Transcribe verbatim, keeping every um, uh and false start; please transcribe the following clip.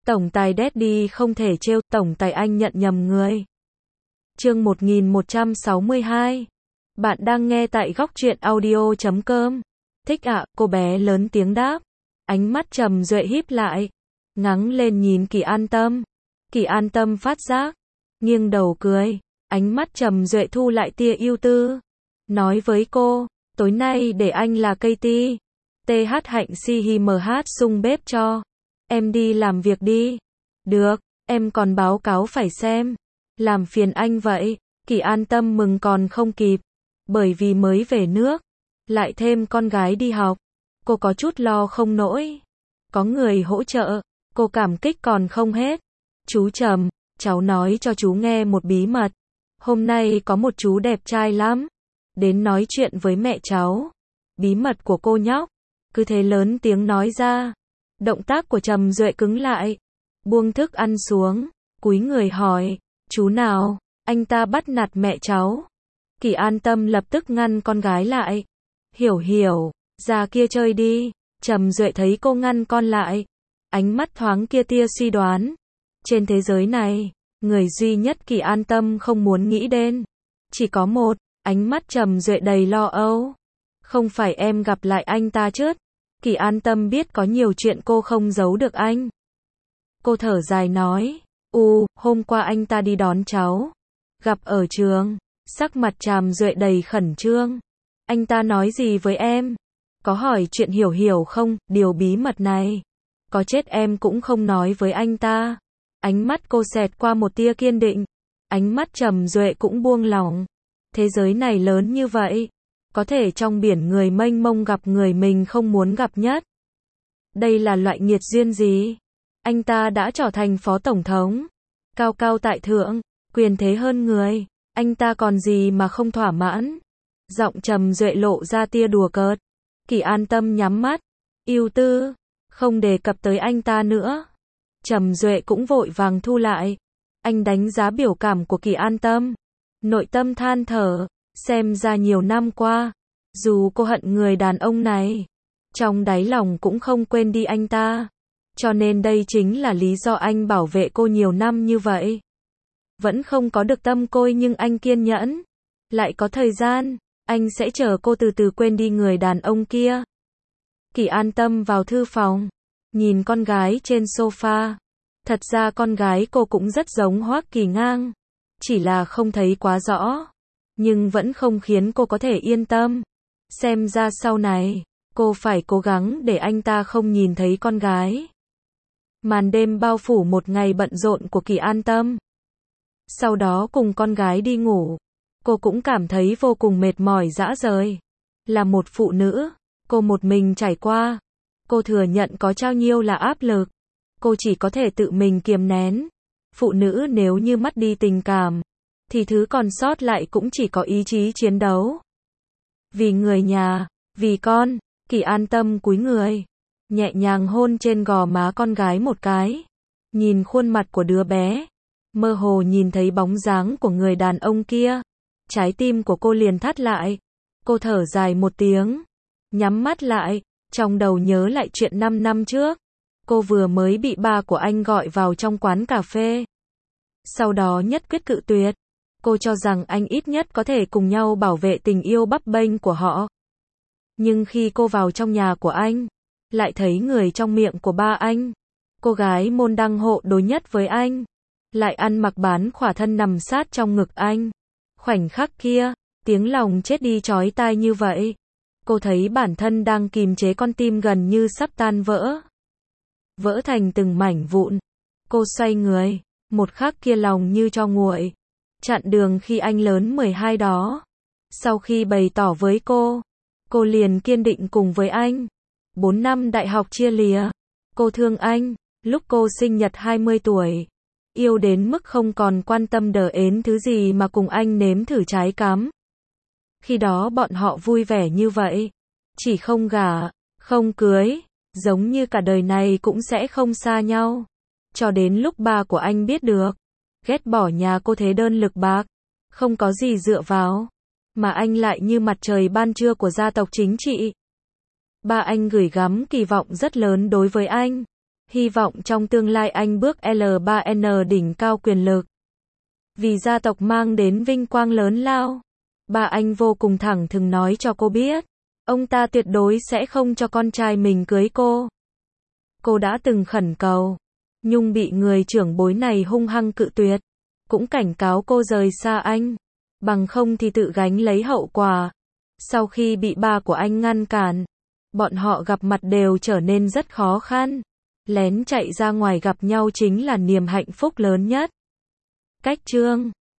Tổng tài Daddy không thể trêu, tổng tài anh nhận nhầm người. Chương một nghìn một trăm sáu mươi hai. Bạn đang nghe tại góc truyện audio chấm com. Thích ạ, cô bé lớn tiếng đáp. Ánh mắt Trầm Duệ híp lại, ngắng lên nhìn Kỳ An Tâm. Kỳ An Tâm phát giác, nghiêng đầu cười. Ánh mắt Trầm Duệ thu lại tia ưu tư, nói với cô, tối nay để anh là cây ti. tê hát hạnh si hi mh sung bếp cho. Em đi làm việc đi. Được, em còn báo cáo phải xem. Làm phiền anh vậy. Kỳ An Tâm mừng còn không kịp. Bởi vì mới về nước, lại thêm con gái đi học, cô có chút lo không nổi. Có người hỗ trợ, cô cảm kích còn không hết. Chú Trầm, cháu nói cho chú nghe một bí mật. Hôm nay có một chú đẹp trai lắm, đến nói chuyện với mẹ cháu. Bí mật của cô nhóc. Cứ thế lớn tiếng nói ra. Động tác của Trầm Duệ cứng lại, buông thức ăn xuống, cúi người hỏi, chú nào? Anh ta bắt nạt mẹ cháu. Kỳ An Tâm lập tức ngăn con gái lại. Hiểu hiểu, ra kia chơi đi. Trầm Duệ thấy cô ngăn con lại, ánh mắt thoáng kia tia suy đoán. Trên thế giới này, người duy nhất Kỳ An Tâm không muốn nghĩ đến, chỉ có một. Ánh mắt Trầm Duệ đầy lo âu. Không phải em gặp lại anh ta chứ? Kỳ An Tâm biết có nhiều chuyện cô không giấu được anh. Cô thở dài nói, u, hôm qua anh ta đi đón cháu, gặp ở trường. Sắc mặt Trầm Duệ đầy khẩn trương. Anh ta nói gì với em? Có hỏi chuyện Hiểu Hiểu không? Điều bí mật này, có chết em cũng không nói với anh ta. Ánh mắt cô xẹt qua một tia kiên định. Ánh mắt Trầm Duệ cũng buông lỏng. Thế giới này lớn như vậy, có thể trong biển người mênh mông gặp người mình không muốn gặp nhất. Đây là loại nghiệt duyên gì? Anh ta đã trở thành phó tổng thống, cao cao tại thượng, quyền thế hơn người. Anh ta còn gì mà không thỏa mãn? Giọng Trầm Duệ lộ ra tia đùa cợt. Kỳ An Tâm nhắm mắt, ưu tư, không đề cập tới anh ta nữa. Trầm Duệ cũng vội vàng thu lại. Anh đánh giá biểu cảm của Kỳ An Tâm, nội tâm than thở, xem ra nhiều năm qua, dù cô hận người đàn ông này, trong đáy lòng cũng không quên đi anh ta. Cho nên đây chính là lý do anh bảo vệ cô nhiều năm như vậy. Vẫn không có được tâm cô nhưng anh kiên nhẫn. Lại có thời gian, anh sẽ chờ cô từ từ quên đi người đàn ông kia. Kỳ An Tâm vào thư phòng, nhìn con gái trên sofa. Thật ra con gái cô cũng rất giống Hoắc Kỳ Ngang, chỉ là không thấy quá rõ, nhưng vẫn không khiến cô có thể yên tâm. Xem ra sau này, cô phải cố gắng để anh ta không nhìn thấy con gái. Màn đêm bao phủ một ngày bận rộn của Kỳ An Tâm. Sau đó cùng con gái đi ngủ, cô cũng cảm thấy vô cùng mệt mỏi rã rời. Là một phụ nữ, cô một mình trải qua. Cô thừa nhận có bao nhiêu là áp lực, cô chỉ có thể tự mình kiềm nén. Phụ nữ nếu như mất đi tình cảm, thì thứ còn sót lại cũng chỉ có ý chí chiến đấu. Vì người nhà, vì con, Kỳ An Tâm cúi người, nhẹ nhàng hôn trên gò má con gái một cái. Nhìn khuôn mặt của đứa bé, mơ hồ nhìn thấy bóng dáng của người đàn ông kia. Trái tim của cô liền thắt lại. Cô thở dài một tiếng, nhắm mắt lại, trong đầu nhớ lại chuyện năm năm trước. Cô vừa mới bị ba của anh gọi vào trong quán cà phê. Sau đó nhất quyết cự tuyệt. Cô cho rằng anh ít nhất có thể cùng nhau bảo vệ tình yêu bấp bênh của họ. Nhưng khi cô vào trong nhà của anh, lại thấy người trong miệng của ba anh, cô gái môn đăng hộ đối nhất với anh, lại ăn mặc bán khỏa thân nằm sát trong ngực anh. Khoảnh khắc kia, tiếng lòng chết đi chói tai như vậy. Cô thấy bản thân đang kìm chế con tim gần như sắp tan vỡ. Vỡ thành từng mảnh vụn. Cô xoay người, một khắc kia lòng như cho nguội. Chặn đường khi anh lớn mười hai đó. Sau khi bày tỏ với cô, cô liền kiên định cùng với anh. Bốn năm đại học chia lìa. Cô thương anh, lúc cô sinh nhật hai mươi tuổi. Yêu đến mức không còn quan tâm đờ ến thứ gì mà cùng anh nếm thử trái cắm. Khi đó bọn họ vui vẻ như vậy. Chỉ không gả, không cưới, giống như cả đời này cũng sẽ không xa nhau. Cho đến lúc ba của anh biết được, ghét bỏ nhà cô thế đơn lực bạc, không có gì dựa vào, mà anh lại như mặt trời ban trưa của gia tộc chính trị. Ba anh gửi gắm kỳ vọng rất lớn đối với anh. Hy vọng trong tương lai anh bước L ba N đỉnh cao quyền lực. Vì gia tộc mang đến vinh quang lớn lao. Ba anh vô cùng thẳng thừng nói cho cô biết. Ông ta tuyệt đối sẽ không cho con trai mình cưới cô. Cô đã từng khẩn cầu. Nhung bị người trưởng bối này hung hăng cự tuyệt. Cũng cảnh cáo cô rời xa anh. Bằng không thì tự gánh lấy hậu quả. Sau khi bị ba của anh ngăn cản, bọn họ gặp mặt đều trở nên rất khó khăn. Lén chạy ra ngoài gặp nhau chính là niềm hạnh phúc lớn nhất. Cách chương